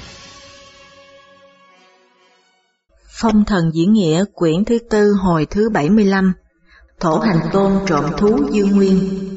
Phong thần diễn nghĩa quyển thứ 4 hồi thứ 75. Thổ Hành Tôn trộm thú Dương Nguyên.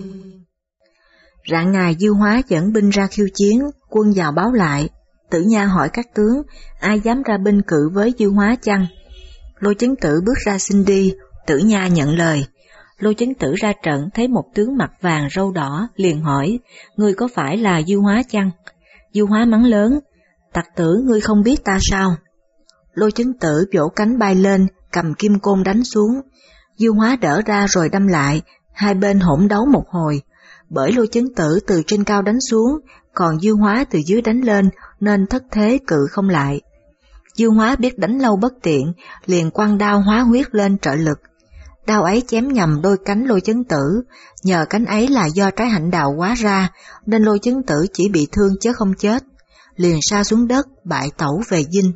Rạng ngày Diêu Hóa dẫn binh ra khiêu chiến, quân vào báo lại. Tử Nha hỏi các tướng, ai dám ra binh cự với Diêu Hóa chăng? Lô Chấn Tử bước ra xin đi, Tử Nha nhận lời. Lô Chấn Tử ra trận thấy một tướng mặt vàng râu đỏ, liền hỏi, ngươi có phải là Diêu Hóa chăng? Diêu Hóa mắng lớn, tặc tử ngươi không biết ta sao? Lô Chấn Tử vỗ cánh bay lên, cầm kim côn đánh xuống. Diêu Hóa đỡ ra rồi đâm lại, hai bên hỗn đấu một hồi. Bởi Lô Chấn Tử từ trên cao đánh xuống, còn Diêu Hóa từ dưới đánh lên, nên thất thế cự không lại. Diêu Hóa biết đánh lâu bất tiện, liền quăng đao hóa huyết lên trợ lực. Đao ấy chém nhầm đôi cánh Lô Chấn Tử, nhờ cánh ấy là do trái hạnh đào hóa ra, nên Lô Chấn Tử chỉ bị thương chứ không chết. Liền sa xuống đất, bại tẩu về dinh.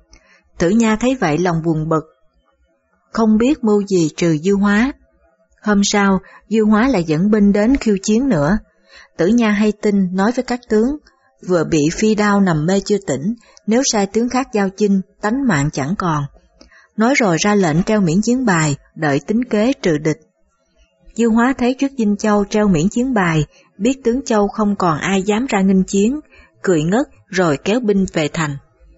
Tử Nha thấy vậy lòng buồn bực, không biết mưu gì trừ Diêu Hóa. Hôm sau, Diêu Hóa lại dẫn binh đến khiêu chiến nữa. Tử Nha hay tin nói với các tướng, vừa bị phi đao nằm mê chưa tỉnh, nếu sai tướng khác giao chinh, tánh mạng chẳng còn. Nói rồi ra lệnh treo miễn chiến bài, đợi tính kế trừ địch. Diêu Hóa thấy trước Dinh Châu treo miễn chiến bài, biết tướng Châu không còn ai dám ra nghênh chiến, cười ngất rồi kéo binh về thành.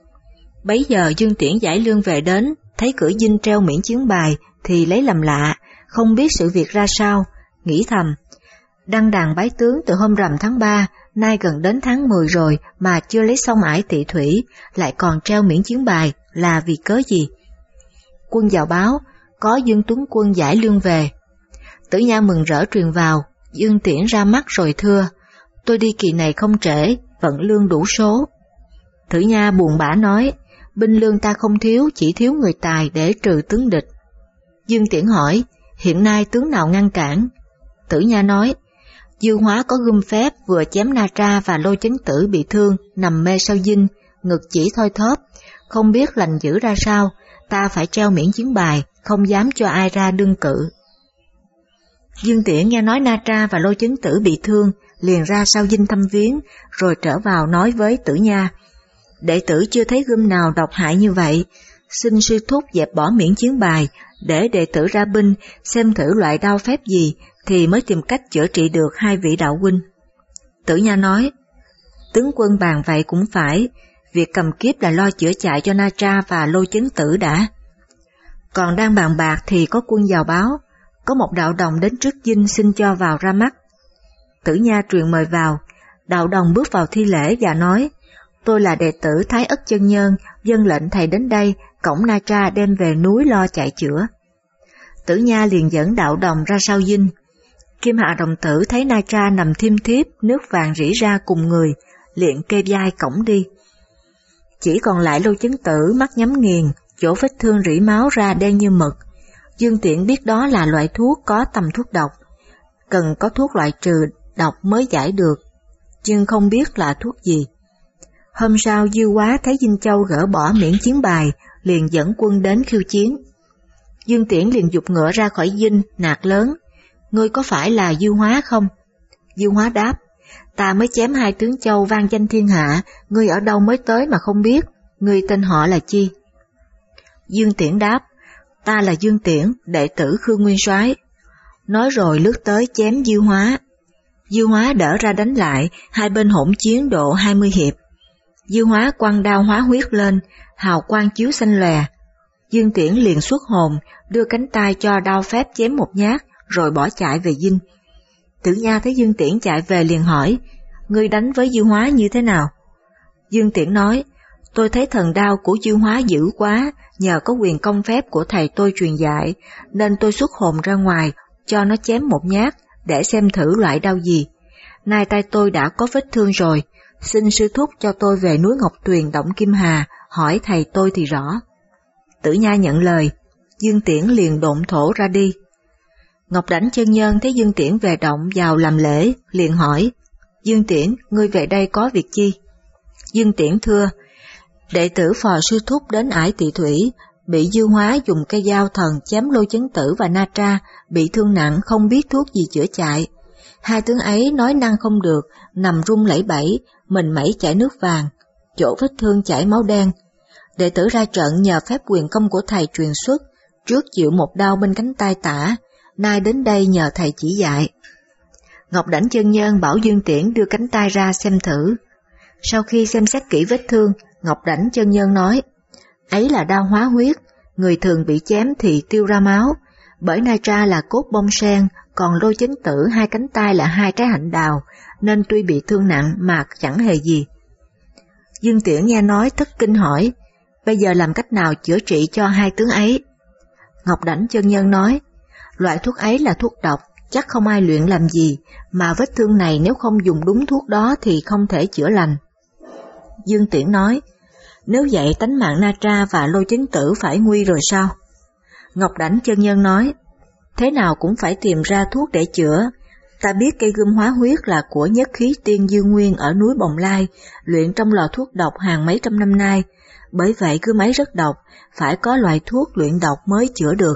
Bấy giờ Dương Tiễn giải lương về đến, thấy cửa dinh treo miễn chiến bài thì lấy làm lạ, không biết sự việc ra sao, nghĩ thầm, đăng đàn bái tướng từ hôm rằm tháng 3, nay gần đến tháng 10 rồi mà chưa lấy xong ải Tỵ Thủy, lại còn treo miễn chiến bài, là vì cớ gì? Quân vào báo, có Dương Tuấn Quân giải lương về. Tử Nha mừng rỡ truyền vào, Dương Tiễn ra mắt rồi thưa, tôi đi kỳ này không trễ, vận lương đủ số. Tử Nha buồn bã nói, binh lương ta không thiếu, chỉ thiếu người tài để trừ tướng địch. Dương Tiễn hỏi, hiện nay tướng nào ngăn cản? Tử Nha nói, Diêu Hóa có gươm phép vừa chém Na Tra và Lô Chấn Tử bị thương, nằm mê sau dinh, ngực chỉ thoi thóp, không biết lành dữ ra sao, ta phải treo miễn chiến bài, không dám cho ai ra đương cự. Dương Tiễn nghe nói Na Tra và Lô Chấn Tử bị thương, liền ra sau dinh thăm viếng, rồi trở vào nói với Tử Nha, đệ tử chưa thấy gươm nào độc hại như vậy, xin sư thúc dẹp bỏ miễn chiến bài, để đệ tử ra binh, xem thử loại đao phép gì, thì mới tìm cách chữa trị được hai vị đạo huynh. Tử Nha nói, tướng quân bàn vậy cũng phải, việc cầm kiếp là lo chữa chạy cho Na Tra và Lô Chấn Tử đã. Còn đang bàn bạc thì có quân vào báo, có một đạo đồng đến trước dinh xin cho vào ra mắt. Tử Nha truyền mời vào, đạo đồng bước vào thi lễ và nói, tôi là đệ tử Thái Ất Chân Nhân, vâng lệnh thầy đến đây, cõng Na Tra đem về núi lo chạy chữa. Tử Nha liền dẫn đạo đồng ra sau dinh. Kim Hạ đồng tử thấy Na Tra nằm thiêm thiếp, nước vàng rỉ ra cùng người, liền kê vai cõng đi. Chỉ còn lại Lô Chấn Tử mắt nhắm nghiền, chỗ vết thương rỉ máu ra đen như mực. Dương Tiễn biết đó là loại thuốc có tầm thuốc độc, cần có thuốc loại trừ độc mới giải được, nhưng không biết là thuốc gì. Hôm sau Diêu Hóa thấy Dinh Châu gỡ bỏ miễn chiến bài, liền dẫn quân đến khiêu chiến. Dương Tiễn liền giục ngựa ra khỏi dinh, nạt lớn, ngươi có phải là Diêu Hóa không? Diêu Hóa đáp, ta mới chém hai tướng Châu vang danh thiên hạ, ngươi ở đâu mới tới mà không biết, ngươi tên họ là chi? Dương Tiễn đáp, ta là Dương Tiễn, đệ tử Khương Nguyên Soái. Nói rồi lướt tới chém Diêu Hóa. Diêu Hóa đỡ ra đánh lại, hai bên hỗn chiến độ 20 hiệp. Diêu Hóa quăng đao hóa huyết lên, hào quang chiếu xanh lòe. Dương Tiễn liền xuất hồn, đưa cánh tay cho đao phép chém một nhát, rồi bỏ chạy về dinh. Tử Nha thấy Dương Tiễn chạy về liền hỏi, ngươi đánh với Diêu Hóa như thế nào? Dương Tiễn nói, tôi thấy thần đao của Diêu Hóa dữ quá, nhờ có quyền công phép của thầy tôi truyền dạy, nên tôi xuất hồn ra ngoài, cho nó chém một nhát, để xem thử loại đao gì. Nay tay tôi đã có vết thương rồi, xin sư thúc cho tôi về núi Ngọc Tuyền động Kim Hà, hỏi thầy tôi thì rõ. Tử Nha nhận lời, Dương Tiễn liền độn thổ ra đi. Ngọc Đảnh chân nhân thấy Dương Tiễn về động vào làm lễ, liền hỏi, Dương Tiễn, ngươi về đây có việc chi? Dương Tiễn thưa, đệ tử phò sư thúc đến ải Tỵ Thủy, bị Diêu Hóa dùng cây dao thần chém Lô Chấn Tử và Na Tra, bị thương nặng không biết thuốc gì chữa chạy. Hai tướng ấy nói năng không được, nằm run lẩy bẩy, mình mẩy chảy nước vàng. chỗ vết thương chảy máu đen. Đệ tử ra trận nhờ phép quyền công của thầy truyền xuất, trước chịu một đau bên cánh tay tả, nay đến đây nhờ thầy chỉ dạy. Ngọc Đảnh chân nhân bảo Dương Tiễn đưa cánh tay ra xem thử. Sau khi xem xét kỹ vết thương, Ngọc Đảnh chân nhân nói, ấy là đau hóa huyết, người thường bị chém thì tiêu ra máu, bởi nitra là cốt bông sen, còn Lôi Chấn Tử hai cánh tay là hai trái hạnh đào, nên tuy bị thương nặng mà chẳng hề gì. Dương Tiễn nghe nói thất kinh hỏi, bây giờ làm cách nào chữa trị cho hai tướng ấy? Ngọc Đảnh chân nhân nói, loại thuốc ấy là thuốc độc, chắc không ai luyện làm gì, mà vết thương này nếu không dùng đúng thuốc đó thì không thể chữa lành. Dương Tiễn nói, nếu vậy tánh mạng Natra và Lôi Chấn Tử phải nguy rồi sao? Ngọc Đảnh chân nhân nói, thế nào cũng phải tìm ra thuốc để chữa. Ta biết cây gươm hóa huyết là của nhất khí tiên Dương Nguyên ở núi Bồng Lai, luyện trong lò thuốc độc hàng mấy trăm năm nay, bởi vậy gươm ấy rất độc, phải có loại thuốc luyện độc mới chữa được.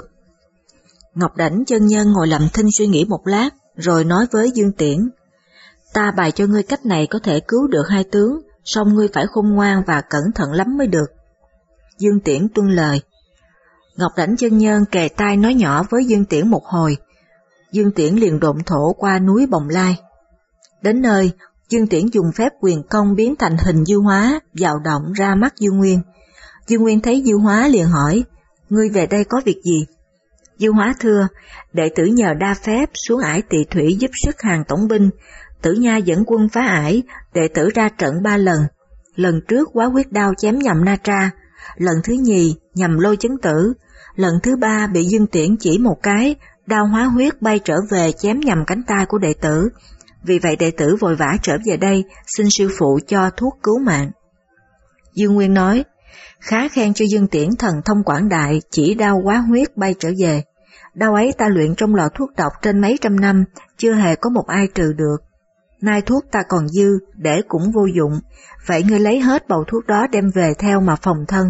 Ngọc Đảnh chân nhân ngồi lặng thinh suy nghĩ một lát, rồi nói với Dương Tiễn, ta bày cho ngươi cách này có thể cứu được hai tướng, song ngươi phải khôn ngoan và cẩn thận lắm mới được. Dương Tiễn tuân lời. Ngọc Đảnh chân nhân kề tai nói nhỏ với Dương Tiễn một hồi. Dương Tiễn liền độn thổ qua núi Bồng Lai. Đến nơi, Dương Tiễn dùng phép quyền công biến thành hình Dư Hóa, vào động ra mắt Dư Nguyên. Dư Nguyên thấy Dư Hóa liền hỏi, ngươi về đây có việc gì? Dư Hóa thưa, đệ tử nhờ đa phép xuống ải Tỳ Thủy giúp sức hàng tổng binh, Tử Nha dẫn quân phá ải, đệ tử ra trận 3 lần. Lần trước Quá Huyết đao chém nhầm Natra, lần thứ nhì nhầm Lôi Chấn Tử, lần thứ 3 bị Dương Tiễn chỉ một cái, đao hóa huyết bay trở về chém nhầm cánh tay của đệ tử. Vì vậy đệ tử vội vã trở về đây, xin sư phụ cho thuốc cứu mạng. Dương Nguyên nói, khá khen cho Dương Tiễn thần thông quảng đại, chỉ đao hóa huyết bay trở về. Đao ấy ta luyện trong lò thuốc độc trên mấy trăm năm, chưa hề có một ai trừ được. Nay thuốc ta còn dư, để cũng vô dụng, vậy ngươi lấy hết bầu thuốc đó đem về theo mà phòng thân.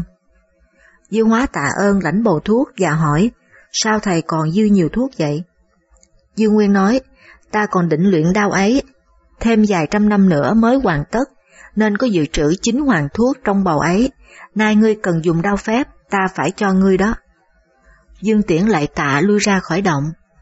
Dư Hóa tạ ơn lãnh bầu thuốc và hỏi, sao thầy còn dư nhiều thuốc vậy? Dương Nguyên nói, ta còn định luyện đao ấy, thêm vài trăm năm nữa mới hoàn tất, nên có dự trữ 9 hoàng thuốc trong bầu ấy, nay ngươi cần dùng đao phép, ta phải cho ngươi đó. Dương Tiễn lại tạ lui ra khỏi động.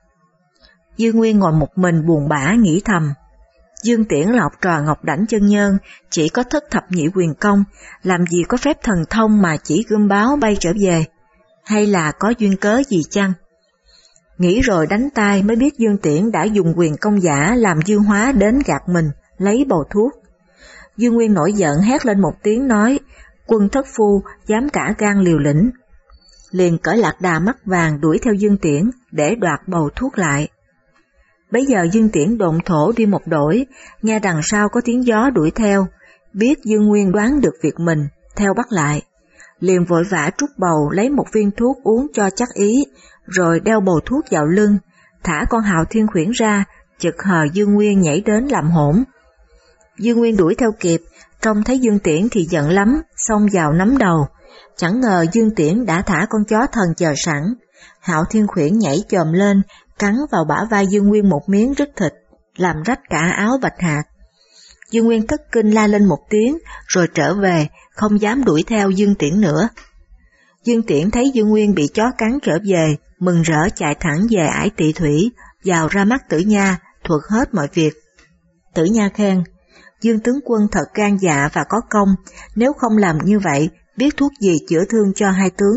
Dương Nguyên ngồi một mình buồn bã nghĩ thầm, Dương Tiễn là học trò Ngọc Đảnh chân nhân, chỉ có thất thập nhị quyền công, làm gì có phép thần thông mà chỉ gươm báo bay trở về, hay là có duyên cớ gì chăng? Nghĩ rồi đánh tay mới biết Dương Tiễn đã dùng quyền công giả làm Dư Hóa đến gạt mình, lấy bầu thuốc. Dương Nguyên nổi giận hét lên một tiếng nói, quân thất phu dám cả gan liều lĩnh. Liền cởi lạc đà mắt vàng đuổi theo Dương Tiễn để đoạt bầu thuốc lại. Bấy giờ Dương Tiễn độn thổ đi một đổi, nghe đằng sau có tiếng gió đuổi theo, biết Dương Nguyên đoán được việc mình, theo bắt lại. Liền vội vã trút bầu lấy một viên thuốc uống cho chắc ý, rồi đeo bầu thuốc vào lưng, thả con Hạo Thiên Khuyển ra, chực hờ Dương Nguyên nhảy đến làm hỗn. Dương Nguyên đuổi theo kịp, trông thấy Dương Tiễn thì giận lắm, xông vào nắm đầu. Chẳng ngờ Dương Tiễn đã thả con chó thần chờ sẵn. Hạo Thiên Khuyển nhảy chồm lên, cắn vào bả vai Dương Nguyên một miếng rứt thịt, làm rách cả áo bạch hạt. Dương Nguyên thất kinh la lên một tiếng, rồi trở về, không dám đuổi theo Dương Tiễn nữa. Dương Tiễn thấy Dương Nguyên bị chó cắn trở về, mừng rỡ chạy thẳng về ải Tỳ Thủy, vào ra mắt Tử Nha, thuật hết mọi việc. Tử Nha khen, Dương tướng quân thật gan dạ và có công, nếu không làm như vậy, biết thuốc gì chữa thương cho hai tướng.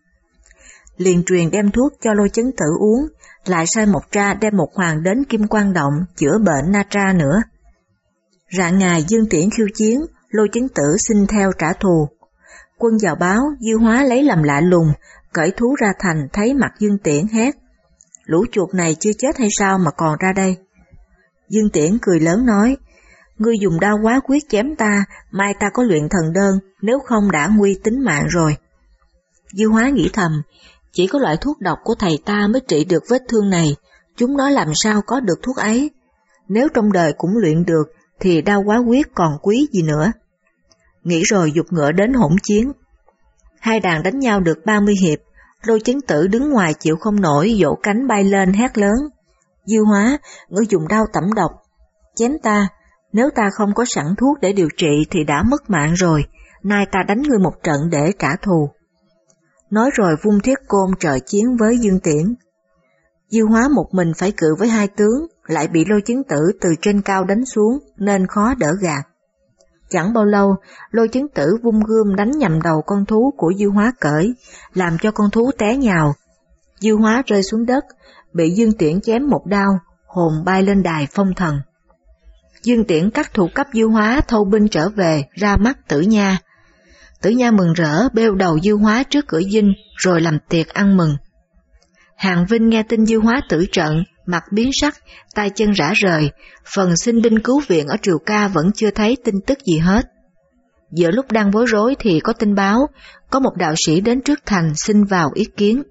Liền truyền đem thuốc cho Lôi Chấn Tử uống, lại sai một tra đem một hoàng đến Kim Quan Động chữa bệnh Natra nữa. Rạng ngày Dương Tiễn khiêu chiến, Lôi Chấn Tử xin theo trả thù. Quân vào báo, Dư Hóa lấy làm lạ lùng, cởi thú ra thành thấy mặt Dương Tiễn hét, lũ chuột này chưa chết hay sao mà còn ra đây? Dương Tiễn cười lớn nói, ngươi dùng đao hóa quyết chém ta, mai ta có luyện thần đơn, nếu không đã nguy tính mạng rồi. Dư Hóa nghĩ thầm, chỉ có loại thuốc độc của thầy ta mới trị được vết thương này, chúng nó làm sao có được thuốc ấy? Nếu trong đời cũng luyện được, thì đao hóa quyết còn quý gì nữa. Nghĩ rồi giục ngựa đến hỗn chiến. Hai đàn đánh nhau được 30 hiệp, Lôi Chấn Tử đứng ngoài chịu không nổi, vỗ cánh bay lên hét lớn, Dư Hóa, ngươi dùng đao tẩm độc, chém ta, nếu ta không có sẵn thuốc để điều trị thì đã mất mạng rồi, nay ta đánh ngươi một trận để trả thù. Nói rồi vung thiết côn trợ chiến với Dương Tiễn. Diêu Hóa một mình phải cự với hai tướng, lại bị Lôi Chứng Tử từ trên cao đánh xuống nên khó đỡ gạt. Chẳng bao lâu, Lôi Chứng Tử vung gươm đánh nhằm đầu con thú của Diêu Hóa cởi, làm cho con thú té nhào. Diêu Hóa rơi xuống đất, bị Dương Tiễn chém một đao, hồn bay lên đài phong thần. Dương Tiễn cắt thủ cấp Diêu Hóa thâu binh trở về, ra mắt Tử Nha. Tử Nha mừng rỡ bêu đầu Diêu Hóa trước cửa dinh, rồi làm tiệc ăn mừng. Hàn Vinh nghe tin Diêu Hóa tử trận, mặt biến sắc, tay chân rã rời, phần xin binh cứu viện ở Triều Ca vẫn chưa thấy tin tức gì hết. Giữa lúc đang bối rối thì có tin báo, có một đạo sĩ đến trước thành xin vào ý kiến.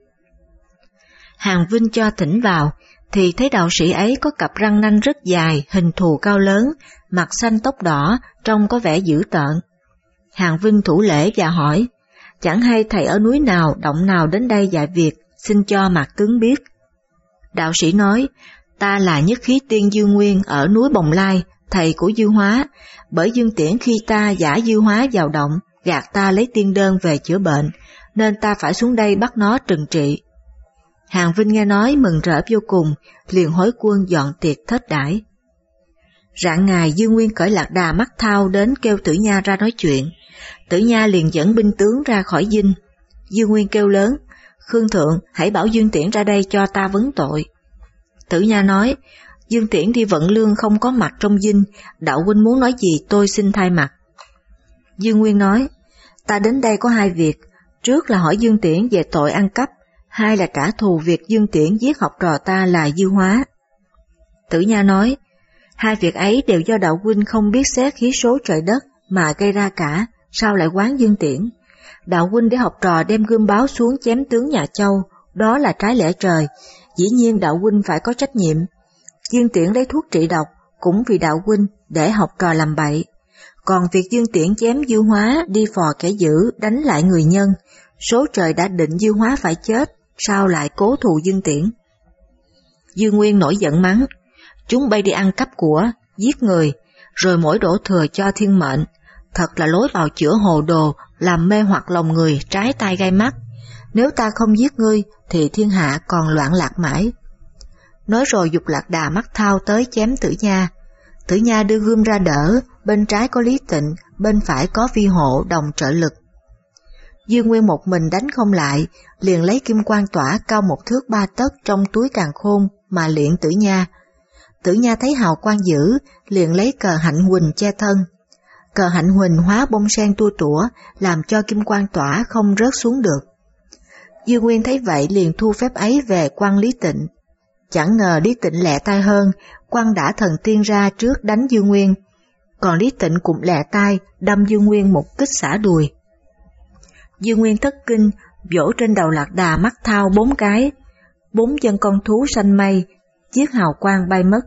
Hàn Vinh cho thỉnh vào, thì thấy đạo sĩ ấy có cặp răng nanh rất dài, hình thù cao lớn, mặt xanh tóc đỏ, trông có vẻ dữ tợn. Hàn Vinh thủ lễ và hỏi, chẳng hay thầy ở núi nào, động nào đến đây dạy việc, xin cho mạc tướng biết. Đạo sĩ nói, ta là Nhất Khí Tiên Dương Nguyên ở núi Bồng Lai, thầy của Diêu Hóa, bởi Dương Tiễn khi ta giả Diêu Hóa vào động, gạt ta lấy tiên đơn về chữa bệnh, nên ta phải xuống đây bắt nó trừng trị. Hàn Vinh nghe nói mừng rỡ vô cùng, liền hối quân dọn tiệc thết đãi. Rạng ngày Dương Nguyên cởi lạc đà Mắt Thao đến kêu Tử Nha ra nói chuyện. Tử Nha liền dẫn binh tướng ra khỏi dinh. Dương Nguyên kêu lớn, Khương Thượng hãy bảo Dương Tiễn ra đây cho ta vấn tội. Tử Nha nói, Dương Tiễn đi vận lương không có mặt trong dinh, đạo huynh muốn nói gì tôi xin thay mặt. Dương Nguyên nói, ta đến đây có hai việc, trước là hỏi Dương Tiễn về tội ăn cắp, hai là trả thù việc Dương Tiễn giết học trò ta là Diêu Hóa. Tử Nha nói, hai việc ấy đều do đạo huynh không biết xét khí số trời đất mà gây ra cả, sao lại oán Dương Tiễn? Đạo huynh để học trò đem gươm báo xuống chém tướng nhà Châu, đó là trái lẽ trời, dĩ nhiên đạo huynh phải có trách nhiệm. Dương Tiễn lấy thuốc trị độc cũng vì đạo huynh để học trò làm bậy. Còn việc Dương Tiễn chém Diêu Hóa đi phò kẻ dữ đánh lại người nhân, số trời đã định Diêu Hóa phải chết, sao lại cố thù Dương Tiễn? Dương Nguyên nổi giận mắng, chúng bay đi ăn cắp của, giết người, rồi mỗi đổ thừa cho thiên mệnh, thật là lối vào chữa hồ đồ, làm mê hoặc lòng người, trái tai gai mắt. Nếu ta không giết ngươi, thì thiên hạ còn loạn lạc mãi. Nói rồi giục lạc đà Mắt Thao tới chém Tử Nha. Tử Nha đưa gươm ra đỡ, bên trái có Lý Tịnh, bên phải có Vi Hộ đồng trợ lực. Dương Nguyên một mình đánh không lại, liền lấy kim quan tỏa cao 1 thước 3 tấc trong túi càn khôn mà luyện Tử Nha. Tử Nha thấy hào quang dữ, liền lấy cờ hạnh huỳnh che thân. Cờ hạnh huỳnh hóa bông sen tua tủa, làm cho kim quan tỏa không rớt xuống được. Dương Nguyên thấy vậy liền thu phép ấy về quăng Lý Tịnh. Chẳng ngờ Lý Tịnh lẹ tay hơn, quăng đã thần tiên ra trước đánh Dương Nguyên, còn Lý Tịnh cũng lẹ tay đâm Dương Nguyên một kích xả đùi. Dương Nguyên thất kinh, vỗ trên đầu lạc đà Mắt Thao 4 cái, 4 chân con thú xanh mây, chiếc hào quang bay mất.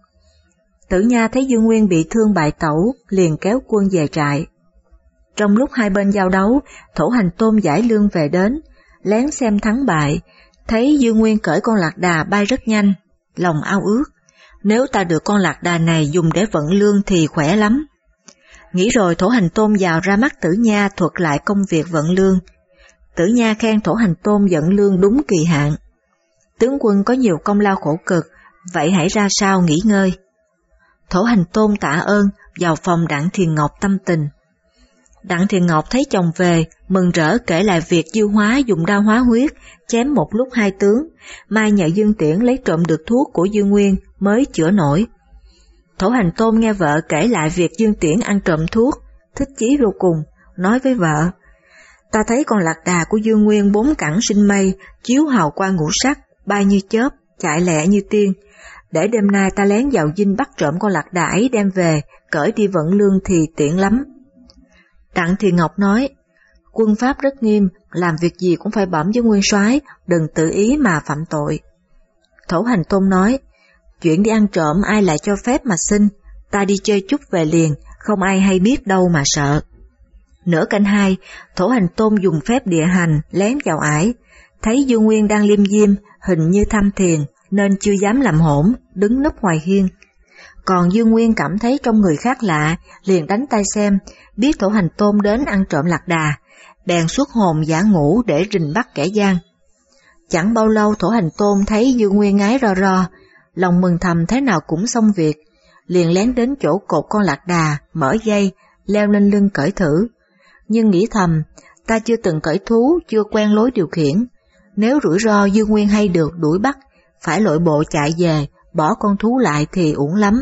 Tử Nha thấy Dương Nguyên bị thương bại tẩu, liền kéo quân về trại. Trong lúc hai bên giao đấu, Thổ Hành Tôn giải lương về đến, lén xem thắng bại, thấy Dương Nguyên cởi con lạc đà bay rất nhanh, lòng ao ước, nếu ta được con lạc đà này dùng để vận lương thì khỏe lắm. Nghĩ rồi Thổ Hành Tôn vào ra mắt Tử Nha thuật lại công việc vận lương. Tử Nha khen Thổ Hành Tôn vận lương đúng kỳ hạn. Tướng quân có nhiều công lao khổ cực, vậy hãy ra sao nghỉ ngơi. Thổ Hành Tôn tạ ơn, vào phòng Đặng Thiền Ngọc tâm tình. Đặng Thiền Ngọc thấy chồng về, mừng rỡ kể lại việc Diêu Hóa dùng đao hóa huyết, chém một lúc 2 tướng, mai nhờ Dương Tiễn lấy trộm được thuốc của Dương Nguyên mới chữa nổi. Thổ Hành Tôn nghe vợ kể lại việc Dương Tiễn ăn trộm thuốc, thích chí vô cùng, nói với vợ, ta thấy con lạc đà của Dương Nguyên 4 cẳng sinh mây, chiếu hào quang ngũ sắc, bay như chớp, chạy lẹ như tiên. Để đêm nay ta lén vào dinh bắt trộm con lạc đà ấy đem về, cởi đi vận lương thì tiện lắm. Đặng Thiền Ngọc nói, quân pháp rất nghiêm, làm việc gì cũng phải bẩm với nguyên soái, đừng tự ý mà phạm tội. Thổ Hành Tôn nói, chuyện đi ăn trộm ai lại cho phép mà xin, ta đi chơi chút về liền, không ai hay biết đâu mà sợ. Nửa canh 2, Thổ Hành Tôn dùng phép địa hành lén vào ải, thấy Dương Nguyên đang liêm diêm, hình như tham thiền, nên chưa dám làm hỗn, đứng nấp ngoài hiên. Còn Dương Nguyên cảm thấy trong người khác lạ, liền đánh tay xem, biết Thổ Hành Tôn đến ăn trộm lạc đà, bèn xuất hồn giả ngũ để rình bắt kẻ gian. Chẳng bao lâu Thổ Hành Tôn thấy Dương Nguyên ngái ro ro, lòng mừng thầm thế nào cũng xong việc, liền lén đến chỗ cột con lạc đà, mở dây, leo lên lưng cởi thử. Nhưng nghĩ thầm, ta chưa từng cởi thú, chưa quen lối điều khiển, nếu rủi ro Dương Nguyên hay được đuổi bắt, phải lội bộ chạy về, bỏ con thú lại thì uổng lắm.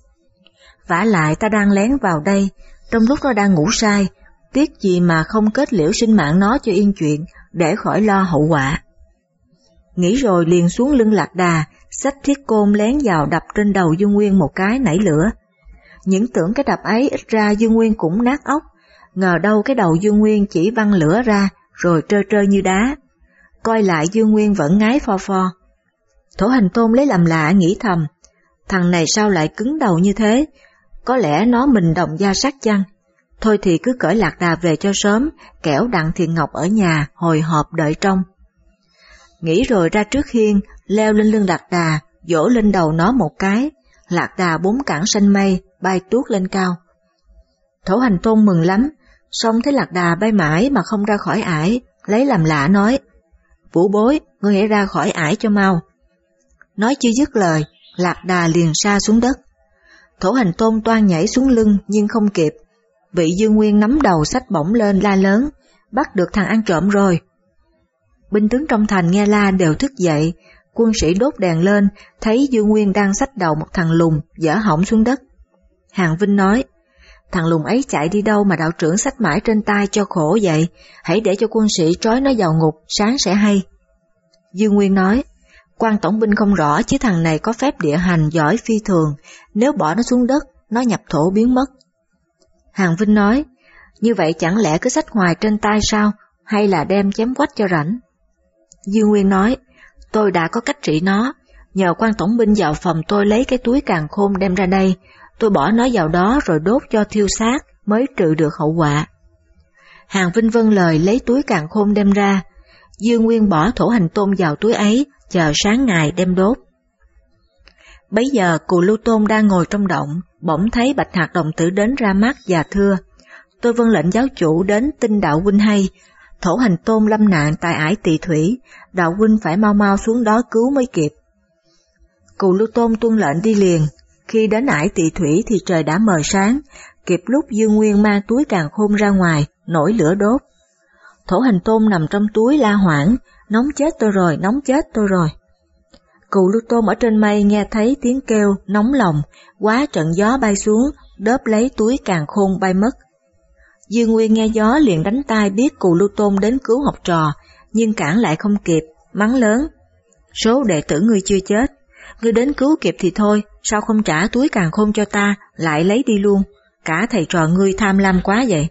Vả lại ta đang lén vào đây, trong lúc nó đang ngủ say, tiếc gì mà không kết liễu sinh mạng nó cho yên chuyện, để khỏi lo hậu quả. Nghĩ rồi liền xuống lưng lạc đà, xách thiết côn lén vào đập trên đầu Dương Nguyên một cái nảy lửa. Những tưởng cái đập ấy ít ra Dương Nguyên cũng nát óc, ngờ đâu cái đầu Dương Nguyên chỉ văng lửa ra, rồi trơ trơ như đá. Coi lại Dương Nguyên vẫn ngái pho pho. Thổ Hành Tôn lấy làm lạ nghĩ thầm, thằng này sao lại cứng đầu như thế, có lẽ nó mình đồng da sắt chăng? Thôi thì cứ cởi lạc đà về cho sớm, kẻo Đặng Thiện Ngọc ở nhà hồi hộp đợi trông. Nghĩ rồi ra trước hiên, leo lên lưng lạc đà, vỗ lên đầu nó một cái, lạc đà 4 cẳng xanh mây, bay tuốt lên cao. Thổ Hành Tôn mừng lắm, xong thấy lạc đà bay mãi mà không ra khỏi ải, lấy làm lạ nói, Vũ bối, ngươi hãy ra khỏi ải cho mau. Nói chưa dứt lời, lạc đà liền sa xuống đất. Thổ Hành Tôn toan nhảy xuống lưng nhưng không kịp, bị Dương Nguyên nắm đầu xách bổng lên la lớn, bắt được thằng ăn trộm rồi. Binh tướng trong thành nghe la đều thức dậy, quân sĩ đốt đèn lên, thấy Dương Nguyên đang xách đầu một thằng lùn, dở hỏng xuống đất. Hàng Vinh nói, thằng lùn ấy chạy đi đâu mà đạo trưởng xách mãi trên tay cho khổ vậy, hãy để cho quân sĩ trói nó vào ngục, sáng sẽ hay. Dương Nguyên nói, quan tổng binh không rõ chứ thằng này có phép địa hành giỏi phi thường, nếu bỏ nó xuống đất, nó nhập thổ biến mất. Hàng Vinh nói, như vậy chẳng lẽ cứ xách hoài trên tay sao, hay là đem chém quách cho rảnh? Dương Nguyên nói, tôi đã có cách trị nó, nhờ quan tổng binh vào phòng tôi lấy cái túi càn khôn đem ra đây, tôi bỏ nó vào đó rồi đốt cho thiêu xác mới trừ được hậu quả. Hàng Vinh vâng lời lấy túi càn khôn đem ra, Dương Nguyên bỏ Thổ Hành Tôn vào túi ấy, chờ sáng ngày đem đốt. Bấy giờ Cù Lưu Tôn đang ngồi trong động, bỗng thấy Bạch Hạc đồng tử đến ra mắt và thưa, tôi vâng lệnh giáo chủ đến tin đạo huynh hay, Thổ Hành Tôn lâm nạn tại ải Tỳ Thủy, đạo huynh phải mau mau xuống đó cứu mới kịp. Cù Lưu Tôn tuân lệnh đi liền, khi đến ải Tỳ Thủy thì trời đã mờ sáng, kịp lúc Dương Nguyên mang túi càn khôn ra ngoài, nổi lửa đốt. Thổ Hành Tôn nằm trong túi la hoảng, nóng chết tôi rồi, nóng chết tôi rồi. Cù Lưu Tôn ở trên mây nghe thấy tiếng kêu, nóng lòng, quá trận gió bay xuống, đớp lấy túi càn khôn bay mất. Dương Nguyên nghe gió liền đánh tay biết Cù Lưu Tôn đến cứu học trò, nhưng cản lại không kịp, mắng lớn. Số đệ tử ngươi chưa chết, ngươi đến cứu kịp thì thôi, sao không trả túi càn khôn cho ta, lại lấy đi luôn, cả thầy trò ngươi tham lam quá vậy.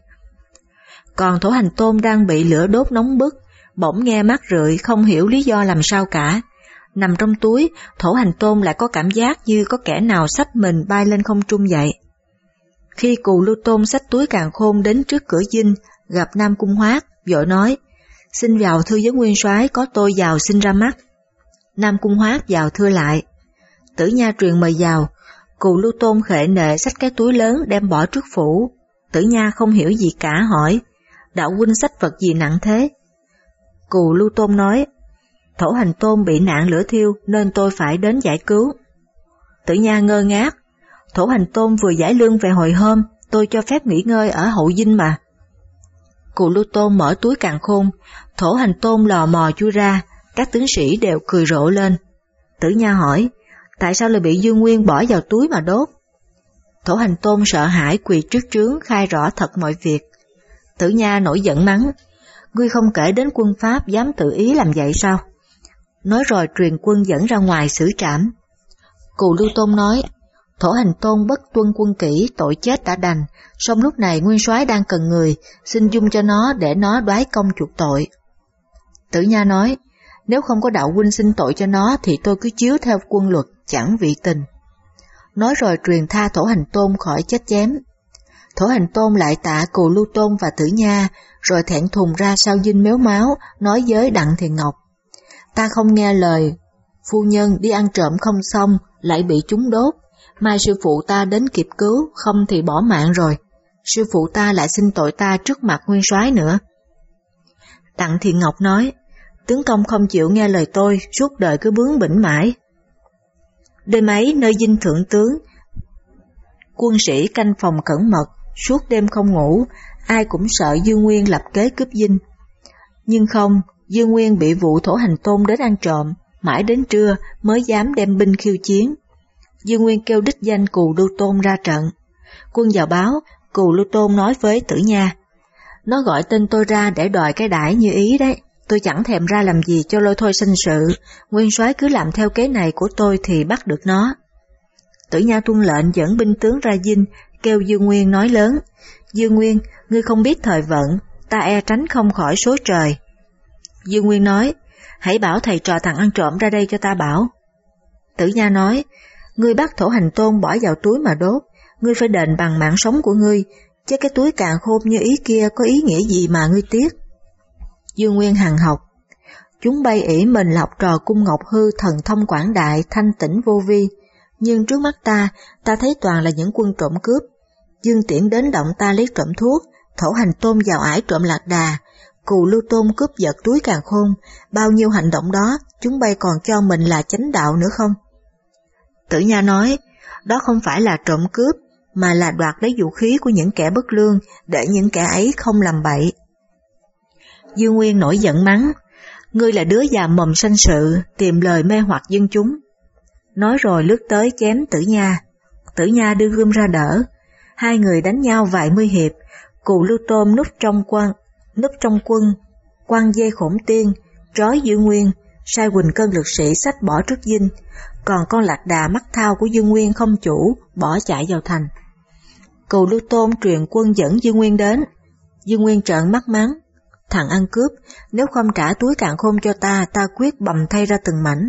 Còn Thổ Hành Tôn đang bị lửa đốt nóng bức, bỗng nghe mắt rượi không hiểu lý do làm sao cả. Nằm trong túi, Thổ Hành Tôn lại có cảm giác như có kẻ nào xách mình bay lên không trung vậy. Khi Cù Lưu Tôn xách túi càn khôn đến trước cửa dinh, gặp Nam Cung Hoát, vội nói, xin vào thưa với nguyên soái, có tôi vào xin ra mắt. Nam Cung Hoát vào thưa lại. Tử Nha truyền mời vào, Cù Lưu Tôn khệ nệ xách cái túi lớn đem bỏ trước phủ. Tử Nha không hiểu gì cả hỏi, đạo huynh xách vật gì nặng thế? Cù Lưu Tôn nói, Thổ Hành Tôn bị nạn lửa thiêu nên tôi phải đến giải cứu. Tử Nha ngơ ngác, Thổ Hành Tôn vừa giải lương về hồi hôm, tôi cho phép nghỉ ngơi ở hậu dinh mà. Cù Lưu Tôn mở túi càn khôn, Thổ Hành Tôn lò mò chui ra, các tướng sĩ đều cười rộ lên. Tử Nha hỏi, tại sao lại bị Dương Nguyên bỏ vào túi mà đốt? Thổ Hành Tôn sợ hãi quỳ trước trướng khai rõ thật mọi việc. Tử Nha nổi giận mắng, ngươi không kể đến quân Pháp dám tự ý làm vậy sao? Nói rồi truyền quân dẫn ra ngoài xử trảm. Cù Lưu Tôn nói, Thổ Hành Tôn bất tuân quân kỷ, tội chết đã đành, song lúc này nguyên soái đang cần người, xin dung cho nó để nó đoái công chuộc tội. Tử Nha nói, nếu không có đạo huynh xin tội cho nó thì tôi cứ chiếu theo quân luật, chẳng vị tình. Nói rồi truyền tha Thổ Hành Tôn khỏi chết chém. Thổ Hành Tôn lại tạ Cù Lưu Tôn và Tử Nha, rồi thẹn thùng ra sau dinh mếu máo, nói với Đặng Thiện Ngọc, ta không nghe lời phu nhân đi ăn trộm không xong, lại bị chúng đốt, mai sư phụ ta đến kịp cứu, không thì bỏ mạng rồi. Sư phụ ta lại xin tội ta trước mặt nguyên soái nữa. Đặng Thiện Ngọc nói, tướng công không chịu nghe lời tôi, suốt đời cứ bướng bỉnh mãi. Đêm ấy nơi dinh thượng tướng, quân sĩ canh phòng cẩn mật, suốt đêm không ngủ, ai cũng sợ Dương Nguyên lập kế cướp dinh. Nhưng không, Dương Nguyên bị vụ Thổ Hành Tôn đến ăn trộm, mãi đến trưa mới dám đem binh khiêu chiến. Dương Nguyên kêu đích danh Cù Lưu Tôn ra trận. Quân vào báo, Cù Lưu Tôn nói với Tử Nha, nó gọi tên tôi ra để đòi cái đãi như ý đấy, tôi chẳng thèm ra làm gì cho lôi thôi sinh sự, nguyên soái cứ làm theo kế này của tôi thì bắt được nó. Tử Nha tuân lệnh dẫn binh tướng ra dinh, kêu Dương Nguyên nói lớn, Dương Nguyên, ngươi không biết thời vận, ta e tránh không khỏi số trời. Dương Nguyên nói, hãy bảo thầy trò thằng ăn trộm ra đây cho ta bảo. Tử Nha nói, ngươi bắt Thổ Hành Tôn bỏ vào túi mà đốt, ngươi phải đền bằng mạng sống của ngươi, chứ cái túi càn khôn như ý kia có ý nghĩa gì mà ngươi tiếc. Dương Nguyên hằn học, chúng bay ỷ mình là học trò cung Ngọc Hư thần thông quảng đại, thanh tĩnh vô vi, nhưng trước mắt ta thấy toàn là những quân trộm cướp. Dương Tiễn đến động ta lấy trộm thuốc, Thổ Hành Tôn vào ải trộm lạc đà, Cù Lưu Tôn cướp giật túi càn khôn, bao nhiêu hành động đó, chúng bay còn cho mình là chánh đạo nữa không? Tử Nha nói, đó không phải là trộm cướp, mà là đoạt lấy vũ khí của những kẻ bất lương, để những kẻ ấy không làm bậy. Dương Nguyên nổi giận mắng, ngươi là đứa già mồm sanh sự, tìm lời mê hoặc dân chúng. Nói rồi lướt tới chém Tử Nha. Tử Nha đưa gươm ra đỡ, hai người đánh nhau vài mươi hiệp. Cù Lưu Tôn núp trong quân, quăng dây khổng tiên, trói Dương Nguyên, sai Quỳnh Cân lực sĩ xách bỏ trước dinh, còn con lạc đà mắt thao của Dương Nguyên không chủ, bỏ chạy vào thành. Cù Lưu Tôn truyền quân dẫn Dương Nguyên đến. Dương Nguyên trợn mắt mắng, thằng ăn cướp, nếu không trả túi càn khôn cho ta quyết bầm thay ra từng mảnh.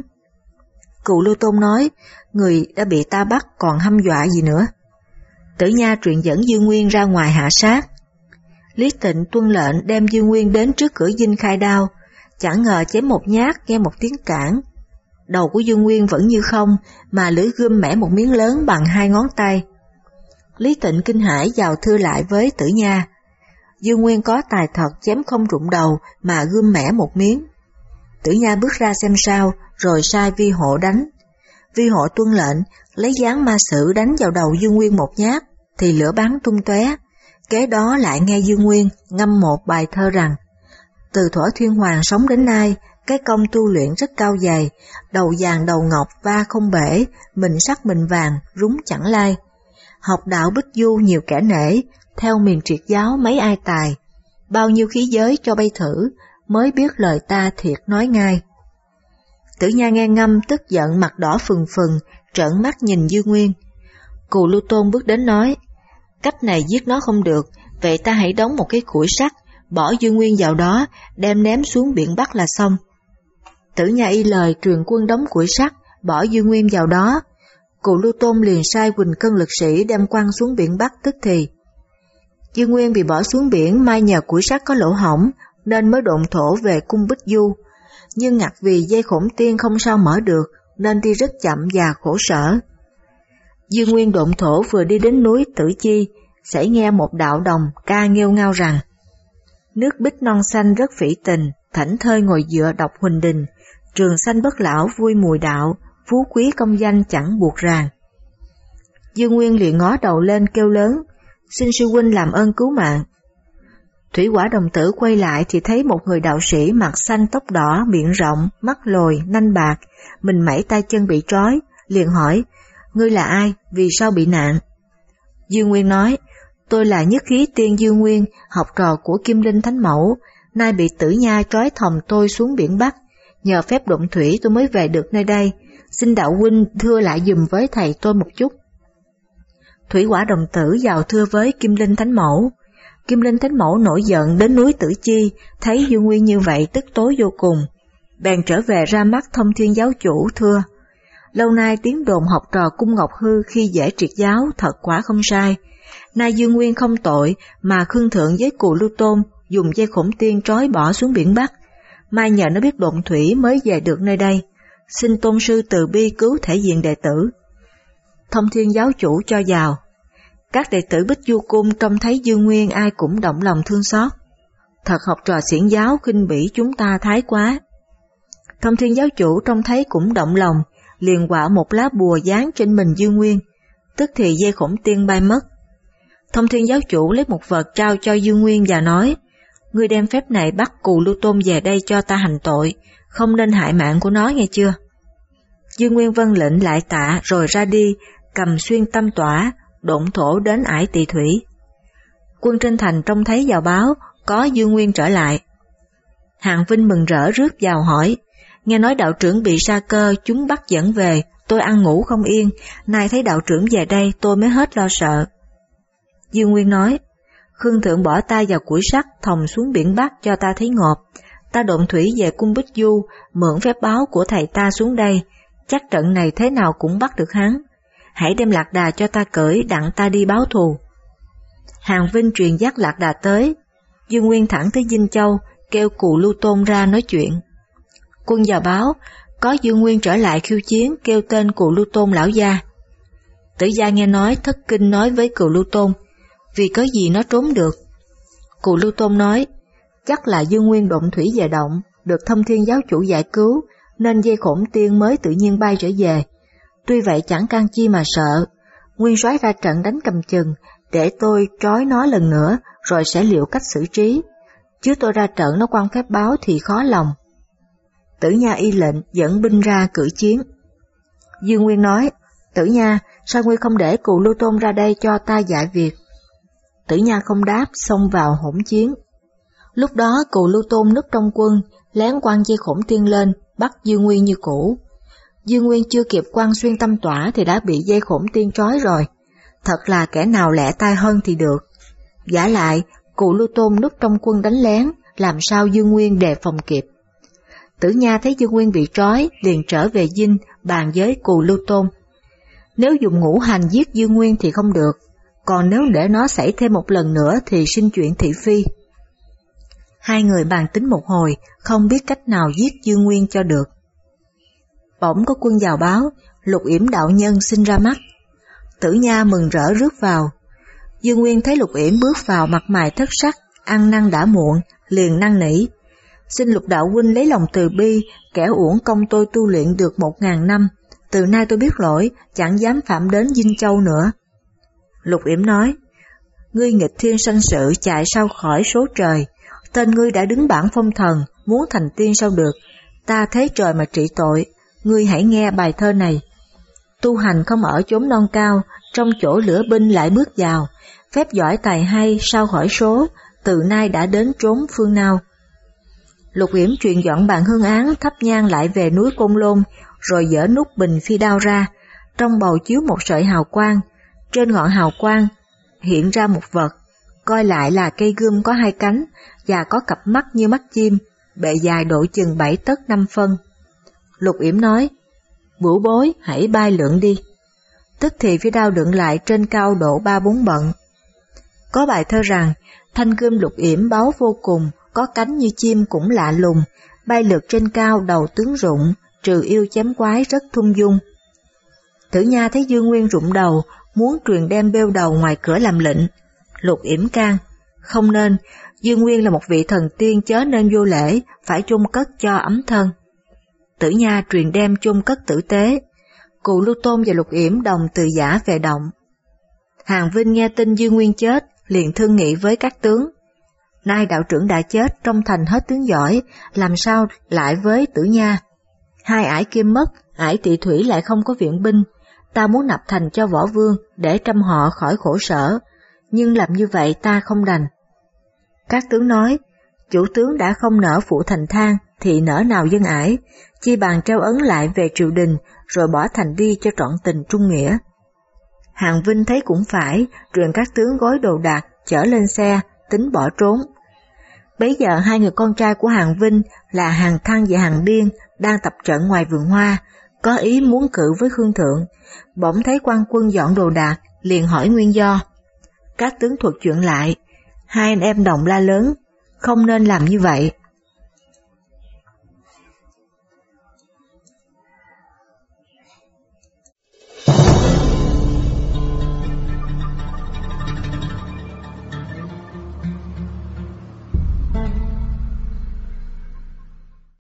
Cù Lưu Tôn nói, người đã bị ta bắt còn hăm dọa gì nữa. Tử Nha truyền dẫn Dương Nguyên ra ngoài hạ sát. Lý Tịnh tuân lệnh đem Dương Nguyên đến trước cửa dinh khai đao, chẳng ngờ chém một nhát nghe một tiếng cảng. Đầu của Dương Nguyên vẫn như không, mà lưỡi gươm mẻ một miếng lớn bằng 2 ngón tay. Lý Tịnh kinh hãi vào thưa lại với Tử Nha. Dương Nguyên có tài thật chém không rụng đầu mà gươm mẻ một miếng. Tử Nha bước ra xem sao, rồi sai Vi Hộ đánh. Vi Hộ tuân lệnh, lấy giáng ma sử đánh vào đầu Dương Nguyên một nhát, thì lửa bắn tung tóe. Kế đó lại nghe Dương Nguyên ngâm một bài thơ rằng, từ thuở Thiên Hoàng sống đến nay, cái công tu luyện rất cao dày, đầu vàng đầu ngọc va không bể, mình sắc mình vàng, rúng chẳng lai. Học đạo bích du nhiều kẻ nể, theo miền triệt giáo mấy ai tài, bao nhiêu khí giới cho bay thử, mới biết lời ta thiệt nói ngay. Tử Nha nghe ngâm tức giận mặt đỏ phừng phừng, trợn mắt nhìn Dương Nguyên. Cù Lưu Tôn bước đến nói, cách này giết nó không được, vậy ta hãy đóng một cái củi sắt, bỏ Dương Nguyên vào đó, đem ném xuống biển Bắc là xong. Tử Nha y lời truyền quân đóng củi sắt, bỏ Dương Nguyên vào đó. Cù Lưu Tôn liền sai Quỳnh Cân lực sĩ đem quăng xuống biển Bắc tức thì. Dương Nguyên bị bỏ xuống biển, may nhờ củi sắt có lỗ hổng, nên mới độn thổ về cung Bích Du. Nhưng ngặt vì dây khổng tiên không sao mở được, nên đi rất chậm và khổ sở. Dương Nguyên độn thổ vừa đi đến núi Tử Chi, sẽ nghe một đạo đồng ca nghêu ngao rằng, nước bích non xanh rất phỉ tình, thảnh thơi ngồi dựa đọc huỳnh đình, trường sanh bất lão vui mùi đạo, phú quý công danh chẳng buộc ràng. Dương Nguyên liền ngó đầu lên kêu lớn, xin sư huynh làm ơn cứu mạng. Thủy Quả đồng tử quay lại thì thấy một người đạo sĩ mặt xanh tóc đỏ, miệng rộng, mắt lồi, nanh bạc, mình mẩy tay chân bị trói, liền hỏi, ngươi là ai, vì sao bị nạn? Dương Nguyên nói, tôi là Nhất Khí Tiên Dương Nguyên, học trò của Kim Linh Thánh Mẫu, nay bị Tử Nha trói thòng tôi xuống biển Bắc, nhờ phép động thủy tôi mới về được nơi đây, xin đạo huynh thưa lại dùm với thầy tôi một chút. Thủy Quả đồng tử vào thưa với Kim Linh Thánh Mẫu. Kim Linh Thánh Mẫu nổi giận đến núi Tử Chi, thấy Dương Nguyên như vậy tức tối vô cùng, bèn trở về ra mắt Thông Thiên giáo chủ thưa, lâu nay tiếng đồn học trò cung Ngọc Hư khi dễ triệt giáo thật quả không sai, nay Dương Nguyên không tội mà khương thượng với Cù Lưu Tôn dùng dây khổng tiên trói bỏ xuống biển Bắc, mai nhờ nó biết độn thủy mới về được nơi đây, xin tôn sư từ bi cứu thể diện đệ tử. Thông Thiên giáo chủ cho vào. Các đệ tử Bích Du Cung trông thấy Dương Nguyên ai cũng động lòng thương xót. Thật học trò xiển giáo khinh bỉ chúng ta thái quá. Thông Thiên giáo chủ trông thấy cũng động lòng, liền quạ một lá bùa dán trên mình Dương Nguyên, tức thì dây khổng tiên bay mất. Thông Thiên giáo chủ lấy một vật trao cho Dương Nguyên và nói, ngươi đem phép này bắt Cù Lưu Tôn về đây cho ta hành tội, không nên hại mạng của nó nghe chưa? Dương Nguyên vâng lệnh lại tạ rồi ra đi, cầm xuyên tâm tỏa, độn thổ đến ải Tỳ Thủy. Quân trên thành trông thấy vào báo, có Dương Nguyên trở lại. Hàn Vinh mừng rỡ rước vào hỏi, nghe nói đạo trưởng bị sa cơ chúng bắt dẫn về, tôi ăn ngủ không yên, nay thấy đạo trưởng về đây tôi mới hết lo sợ. Dương Nguyên nói, Khương Thượng bỏ tay vào củi sắt thòng xuống biển Bắc cho ta thấy ngộp, ta độn thủy về cung Bích Du, mượn phép báo của thầy ta xuống đây, chắc trận này thế nào cũng bắt được hắn. Hãy đem lạc đà cho ta cưỡi đặng ta đi báo thù. Hàn Vinh truyền dắt lạc đà tới, Dương Nguyên thẳng tới Dinh Châu, kêu Cù Lưu Tôn ra nói chuyện. Quân vào báo, có Dương Nguyên trở lại khiêu chiến, kêu tên Cù Lưu Tôn lão gia. Tử gia nghe nói thất kinh nói với Cù Lưu Tôn, vì có gì nó trốn được. Cù Lưu Tôn nói, chắc là Dương Nguyên độn thủy về động, được Thông Thiên giáo chủ giải cứu, nên dây khổng tiên mới tự nhiên bay trở về. Tuy vậy chẳng can chi mà sợ, Nguyên soái ra trận đánh cầm chừng, để tôi trói nó lần nữa, rồi sẽ liệu cách xử trí. Chứ tôi ra trận nó quăng phép báo thì khó lòng. Tử Nha y lệnh dẫn binh ra cử chiến. Dương Nguyên nói, Tử Nha, sao ngươi không để Cù Lưu Tôn ra đây cho ta giải việc? Tử Nha không đáp, xông vào hỗn chiến. Lúc đó Cù Lưu Tôn núp trong quân, lén quăng dây khổng tiên lên, bắt Dương Nguyên như cũ. Dương Nguyên chưa kịp quăng xuyên tâm tỏa thì đã bị dây khổng tiên trói rồi. Thật là kẻ nào lẹ tay hơn thì được. Vả lại, Cù Lưu Tôn núp trong quân đánh lén, làm sao Dương Nguyên đề phòng kịp. Tử Nha thấy Dương Nguyên bị trói, liền trở về dinh, bàn với Cù Lưu Tôn. Nếu dùng ngũ hành giết Dương Nguyên thì không được, còn nếu để nó xảy thêm một lần nữa thì sinh chuyện thị phi. Hai người bàn tính một hồi, không biết cách nào giết Dương Nguyên cho được. Bỗng có quân vào báo, Lục Yểm đạo nhân sinh ra mắt. Tử Nha mừng rỡ rước vào. Dương Nguyên thấy Lục Yểm bước vào mặt mày thất sắc, ăn năn đã muộn, liền năn nỉ. Xin Lục đạo huynh lấy lòng từ bi, kẻo uổng công tôi tu luyện được 1000 năm, từ nay tôi biết lỗi, chẳng dám phạm đến Dinh Châu nữa. Lục Yểm nói, ngươi nghịch thiên sanh sự chạy sao khỏi số trời, tên ngươi đã đứng bảng phong thần, muốn thành tiên sao được, ta thế trời mà trị tội, ngươi hãy nghe bài thơ này. Tu hành không ở chốn non cao, trong chỗ lửa binh lại bước vào, phép giỏi tài hay sao khỏi số, từ nay đã đến trốn phương nào. Lục Yểm truyền dọn bàn hương án thắp nhang lại về núi Côn Lôn, rồi dỡ nút bình phi đao ra, trong bầu chiếu một sợi hào quang, trên ngọn hào quang hiện ra một vật, coi lại là cây gươm có 2 cánh và có cặp mắt như mắt chim, bề dài độ chừng 7 tấc 5 phân. Lục Yểm nói, Bửu bối hãy bay lượn đi. Tức thì phi đao đựng lại trên cao độ 3-4 bận. Có bài thơ rằng, thanh gươm Lục Yểm báu vô cùng, có cánh như chim cũng lạ lùng, bay lượt trên cao đầu tướng rụng, trừ yêu chém quái rất thung dung. Tử Nha thấy Dương Nguyên rụng đầu, muốn truyền đem bêu đầu ngoài cửa làm lệnh. Lục Yểm can, không nên, Dương Nguyên là một vị thần tiên chớ nên vô lễ, phải chôn cất cho ấm thân. Tử Nha truyền đem chôn cất tử tế. Cù Lưu Tôn và Lục Yểm đồng từ giả về động. Hàn Vinh nghe tin Dương Nguyên chết, liền thương nghị với các tướng. Nay đạo trưởng đã chết, trong thành hết tướng giỏi, làm sao lại với Tử Nha? 2 ải Kim mất, ải Tỳ Thủy lại không có viện binh, ta muốn nạp thành cho Võ Vương để trăm họ khỏi khổ sở, nhưng làm như vậy ta không đành. Các tướng nói, chủ tướng đã không nỡ phụ thành thang thì nỡ nào dân ải, chi bằng treo ấn lại về triều đình rồi bỏ thành đi cho trọn tình trung nghĩa. Hàn Vinh thấy cũng phải, truyền các tướng gói đồ đạc chở lên xe, tính bỏ trốn. Bấy giờ 2 người con trai của Hàn Vinh là Hàn Thăng và Hàn Điên đang tập trận ngoài vườn hoa, có ý muốn cự với Khương Thượng, bỗng thấy quan quân dọn đồ đạc, liền hỏi nguyên do. Các tướng thuật chuyện lại, 2 anh em đồng la lớn, không nên làm như vậy,